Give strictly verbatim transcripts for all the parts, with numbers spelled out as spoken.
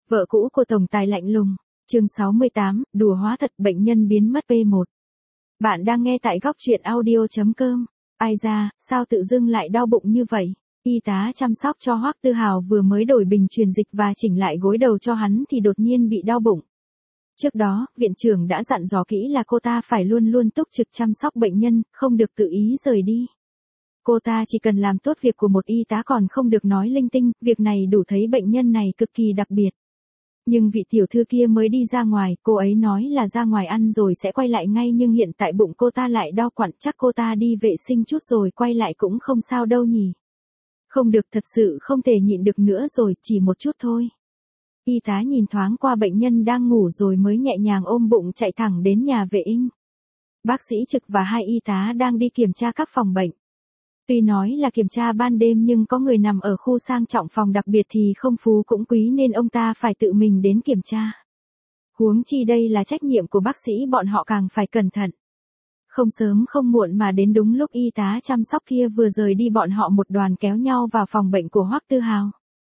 Vợ cũ của tổng tài lạnh lùng. Chương sáu mươi tám, đùa hóa thật bệnh nhân biến mất pê một. Bạn đang nghe tại góc truyện audio chấm com. Ai da, sao tự dưng lại đau bụng như vậy? Y tá chăm sóc cho Hoắc Tư Hào vừa mới đổi bình truyền dịch và chỉnh lại gối đầu cho hắn thì đột nhiên bị đau bụng. Trước đó, viện trưởng đã dặn dò kỹ là cô ta phải luôn luôn túc trực chăm sóc bệnh nhân, không được tự ý rời đi. Cô ta chỉ cần làm tốt việc của một y tá còn không được nói linh tinh, việc này đủ thấy bệnh nhân này cực kỳ đặc biệt. Nhưng vị tiểu thư kia mới đi ra ngoài, cô ấy nói là ra ngoài ăn rồi sẽ quay lại ngay nhưng hiện tại bụng cô ta lại đau quặn, chắc cô ta đi vệ sinh chút rồi quay lại cũng không sao đâu nhỉ. Không được, thật sự không thể nhịn được nữa rồi, chỉ một chút thôi. Y tá nhìn thoáng qua bệnh nhân đang ngủ rồi mới nhẹ nhàng ôm bụng chạy thẳng đến nhà vệ sinh. Bác sĩ trực và hai y tá đang đi kiểm tra các phòng bệnh. Tuy nói là kiểm tra ban đêm nhưng có người nằm ở khu sang trọng phòng đặc biệt thì không phú cũng quý nên ông ta phải tự mình đến kiểm tra. Huống chi đây là trách nhiệm của bác sĩ, bọn họ càng phải cẩn thận. Không sớm không muộn mà đến đúng lúc y tá chăm sóc kia vừa rời đi, bọn họ một đoàn kéo nhau vào phòng bệnh của Hoắc Tư Hào.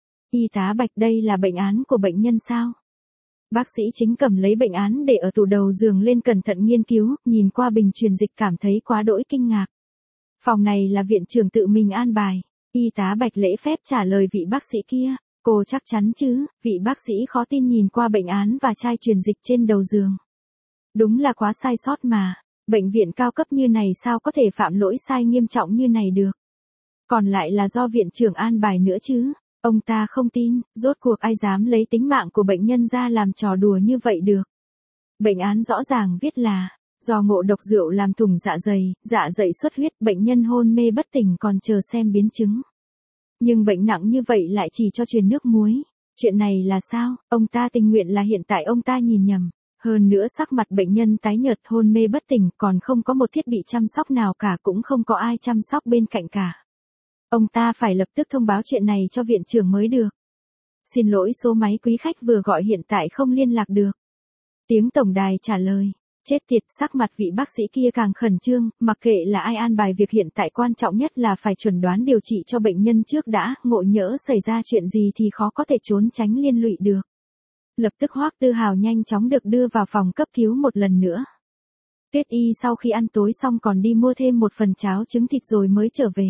Y tá Bạch, đây là bệnh án của bệnh nhân sao? Bác sĩ chính cầm lấy bệnh án để ở tủ đầu giường lên cẩn thận nghiên cứu, nhìn qua bình truyền dịch cảm thấy quá đỗi kinh ngạc. Phòng này là viện trưởng tự mình an bài. Y tá Bạch lễ phép trả lời vị bác sĩ kia. Cô chắc chắn chứ? Vị bác sĩ khó tin nhìn qua bệnh án và chai truyền dịch trên đầu giường. Đúng là quá sai sót mà. Bệnh viện cao cấp như này sao có thể phạm lỗi sai nghiêm trọng như này được? Còn lại là do viện trưởng an bài nữa chứ? Ông ta không tin, rốt cuộc ai dám lấy tính mạng của bệnh nhân ra làm trò đùa như vậy được? Bệnh án rõ ràng viết là do ngộ độc rượu làm thủng dạ dày, dạ dày xuất huyết, bệnh nhân hôn mê bất tỉnh còn chờ xem biến chứng. Nhưng bệnh nặng như vậy lại chỉ cho truyền nước muối. Chuyện này là sao? Ông ta tình nguyện là hiện tại ông ta nhìn nhầm. Hơn nữa sắc mặt bệnh nhân tái nhợt, hôn mê bất tỉnh, còn không có một thiết bị chăm sóc nào cả, cũng không có ai chăm sóc bên cạnh cả. Ông ta phải lập tức thông báo chuyện này cho viện trưởng mới được. Xin lỗi, số máy quý khách vừa gọi hiện tại không liên lạc được. Tiếng tổng đài trả lời. Chết tiệt, sắc mặt vị bác sĩ kia càng khẩn trương, mặc kệ là ai an bài việc hiện tại quan trọng nhất là phải chuẩn đoán điều trị cho bệnh nhân trước đã, ngộ nhỡ xảy ra chuyện gì thì khó có thể trốn tránh liên lụy được. Lập tức Hoắc Tư Hào nhanh chóng được đưa vào phòng cấp cứu một lần nữa. Tuyết Y sau khi ăn tối xong còn đi mua thêm một phần cháo trứng thịt rồi mới trở về.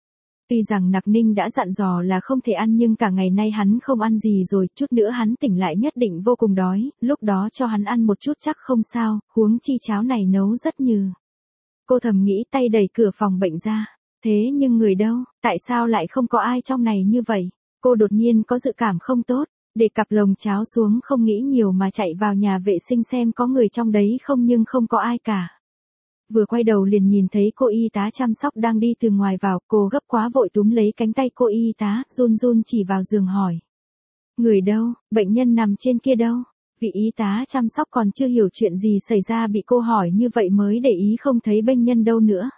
Tuy rằng Nặc Ninh đã dặn dò là không thể ăn nhưng cả ngày nay hắn không ăn gì rồi, chút nữa hắn tỉnh lại nhất định vô cùng đói, lúc đó cho hắn ăn một chút chắc không sao, huống chi cháo này nấu rất nhừ. Cô thầm nghĩ, tay đẩy cửa phòng bệnh ra. Thế nhưng người đâu, tại sao lại không có ai trong này như vậy? Cô đột nhiên có dự cảm không tốt, để cặp lồng cháo xuống không nghĩ nhiều mà chạy vào nhà vệ sinh xem có người trong đấy không nhưng không có ai cả. Vừa quay đầu liền nhìn thấy cô y tá chăm sóc đang đi từ ngoài vào, cô gấp quá vội túm lấy cánh tay cô y tá, run run chỉ vào giường hỏi. Người đâu, bệnh nhân nằm trên kia đâu? Vị y tá chăm sóc còn chưa hiểu chuyện gì xảy ra bị cô hỏi như vậy mới để ý không thấy bệnh nhân đâu nữa.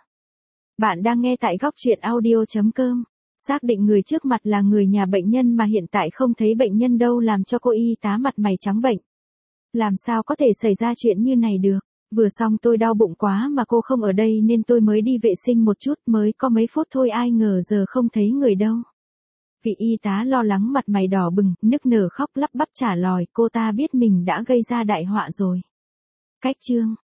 Bạn đang nghe tại góc truyện audio chấm com. Xác định người trước mặt là người nhà bệnh nhân mà hiện tại không thấy bệnh nhân đâu làm cho cô y tá mặt mày trắng bệch. Làm sao có thể xảy ra chuyện như này được? Vừa xong tôi đau bụng quá mà cô không ở đây nên tôi mới đi vệ sinh một chút, mới có mấy phút thôi, ai ngờ giờ không thấy người đâu. Vị y tá lo lắng mặt mày đỏ bừng, nức nở khóc lắp bắp trả lời, cô ta biết mình đã gây ra đại họa rồi. Cách chương